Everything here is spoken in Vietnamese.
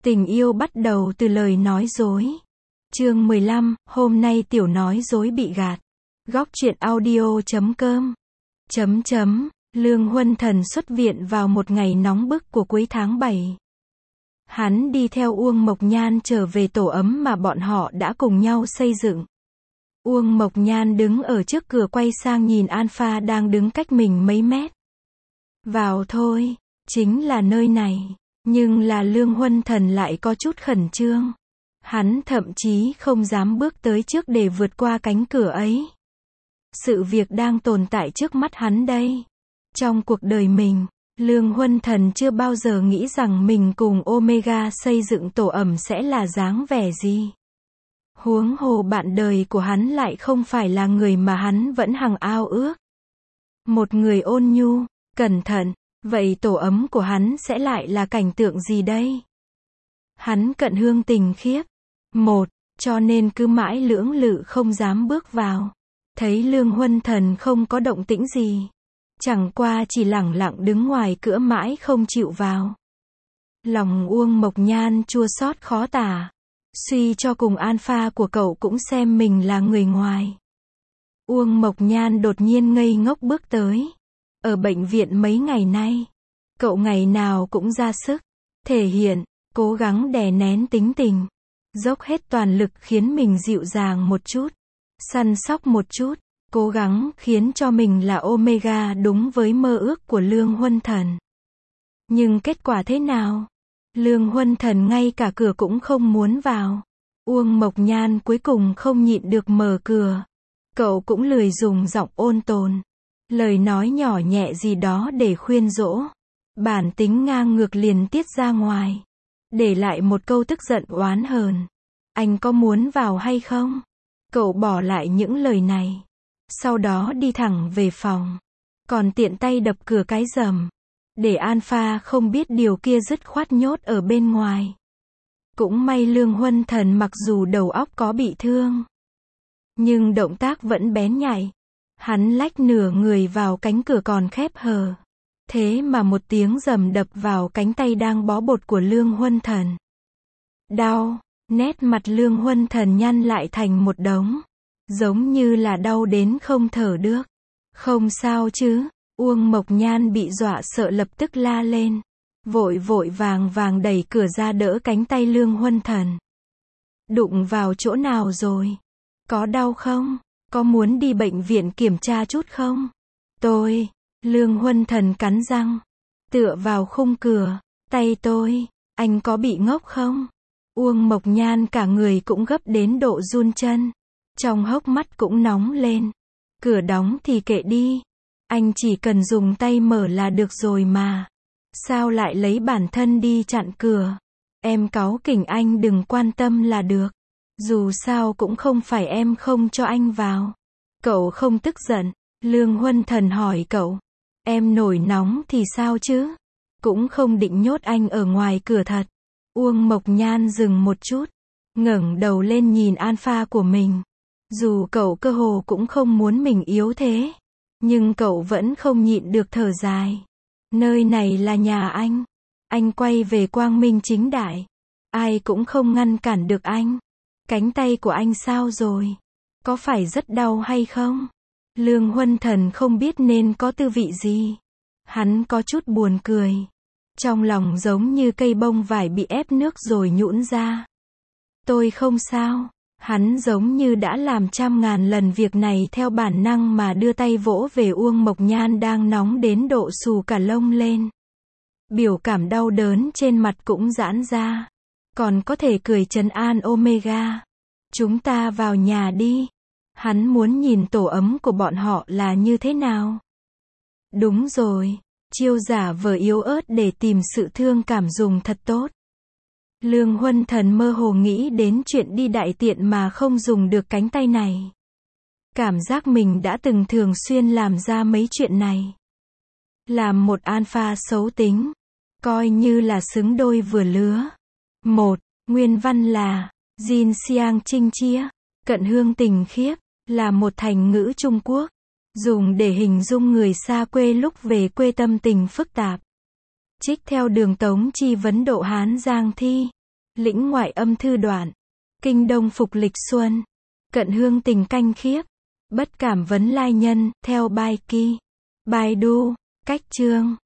Tình yêu bắt đầu từ lời nói dối. Chương 15, hôm nay tiểu nói dối bị gạt. Góc truyện audio.com. Lương Huân Thần xuất viện vào một ngày nóng bức của cuối tháng 7. Hắn đi theo Uông Mộc Nhan trở về tổ ấm mà bọn họ đã cùng nhau xây dựng. Uông Mộc Nhan đứng ở trước cửa quay sang nhìn Alpha đang đứng cách mình mấy mét. Vào thôi, chính là nơi này. Nhưng là Lương Huân Thần lại có chút khẩn trương. Hắn thậm chí không dám bước tới trước để vượt qua cánh cửa ấy. Sự việc đang tồn tại trước mắt hắn đây. Trong cuộc đời mình, Lương Huân Thần chưa bao giờ nghĩ rằng mình cùng Omega xây dựng tổ ẩm sẽ là dáng vẻ gì. Huống hồ bạn đời của hắn lại không phải là người mà hắn vẫn hằng ao ước. Một người ôn nhu, cẩn thận, vậy tổ ấm của hắn sẽ lại là cảnh tượng gì đây? Hắn cận hương tình khiếp. Cho nên cứ mãi lưỡng lự không dám bước vào. Thấy Lương Huân Thần không có động tĩnh gì. Chẳng qua chỉ lẳng lặng đứng ngoài cửa mãi không chịu vào. Lòng Uông Mộc Nhan chua xót khó tả. Suy cho cùng Alpha của cậu cũng xem mình là người ngoài. Uông Mộc Nhan đột nhiên ngây ngốc bước tới. Ở bệnh viện mấy ngày nay, cậu ngày nào cũng ra sức, thể hiện, cố gắng đè nén tính tình, dốc hết toàn lực khiến mình dịu dàng một chút, săn sóc một chút, cố gắng khiến cho mình là Omega đúng với mơ ước của Lương Huân Thần. Nhưng kết quả thế nào? Lương Huân Thần ngay cả cửa cũng không muốn vào. Uông Mộc Nhan cuối cùng không nhịn được mở cửa. Cậu cũng lười dùng giọng ôn tồn, lời nói nhỏ nhẹ gì đó để khuyên dỗ. Bản tính ngang ngược liền tiết ra ngoài. Để lại một câu tức giận oán hờn. Anh có muốn vào hay không? Cậu bỏ lại những lời này. Sau đó đi thẳng về phòng. Còn tiện tay đập cửa cái rầm. Để Alpha không biết điều kia dứt khoát nhốt ở bên ngoài. Cũng may Lương Huân Thần mặc dù đầu óc có bị thương, nhưng động tác vẫn bén nhạy. Hắn lách nửa người vào cánh cửa còn khép hờ. Thế mà một tiếng rầm đập vào cánh tay đang bó bột của Lương Huân Thần. Đau, nét mặt Lương Huân Thần nhăn lại thành một đống. Giống như là đau đến không thở được. Không sao chứ? Uông Mộc Nhan bị dọa sợ lập tức la lên. Vội vàng đẩy cửa ra đỡ cánh tay Lương Huân Thần. Đụng vào chỗ nào rồi? Có đau không? Có muốn đi bệnh viện kiểm tra chút không? Lương Huân Thần cắn răng. Tựa vào khung cửa. Tay tôi, anh có bị ngốc không? Uông Mộc Nhan cả người cũng gấp đến độ run chân. Trong hốc mắt cũng nóng lên. Cửa đóng thì kệ đi. Anh chỉ cần dùng tay mở là được rồi mà. Sao lại lấy bản thân đi chặn cửa? Em cáu kỉnh anh đừng quan tâm là được. Dù sao cũng không phải em không cho anh vào. Cậu không tức giận. Lương Huân Thần hỏi cậu. Em nổi nóng thì sao chứ? Cũng không định nhốt anh ở ngoài cửa thật. Uông Mộc Nhan dừng một chút. Ngẩng đầu lên nhìn Alpha của mình. Dù cậu cơ hồ cũng không muốn mình yếu thế. Nhưng cậu vẫn không nhịn được thở dài. Nơi này là nhà anh. Anh quay về quang minh chính đại. Ai cũng không ngăn cản được anh. Cánh tay của anh sao rồi? Có phải rất đau hay không? Lương Huân Thần không biết nên có tư vị gì. Hắn có chút buồn cười. Trong lòng giống như cây bông vải bị ép nước rồi nhũn ra. Tôi không sao. Hắn giống như đã làm trăm ngàn lần việc này theo bản năng mà đưa tay vỗ về Uông Mộc Nhan đang nóng đến độ xù cả lông lên. Biểu cảm đau đớn trên mặt cũng giãn ra. Còn có thể cười trấn an Omega. Chúng ta vào nhà đi. Hắn muốn nhìn tổ ấm của bọn họ là như thế nào. Đúng rồi. Chiêu giả vờ yếu ớt để tìm sự thương cảm dùng thật tốt. Lương Huân Thần mơ hồ nghĩ đến chuyện đi đại tiện mà không dùng được cánh tay này. Cảm giác mình đã từng thường xuyên làm ra mấy chuyện này. Làm một Alpha xấu tính. Coi như là xứng đôi vừa lứa. Nguyên văn là Jin Xiang Trinh Chia. Cận hương tình khiếp. Là một thành ngữ Trung Quốc. Dùng để hình dung người xa quê lúc về quê tâm tình phức tạp. Trích theo Đường Tống Chi Vấn Độ Hán Giang Thi. Lĩnh ngoại âm thư đoạn. Kinh đông phục lịch xuân. Cận hương tình canh khiếp. Bất cảm vấn lai nhân, theo bài kỳ. Bài đu. Cách chương.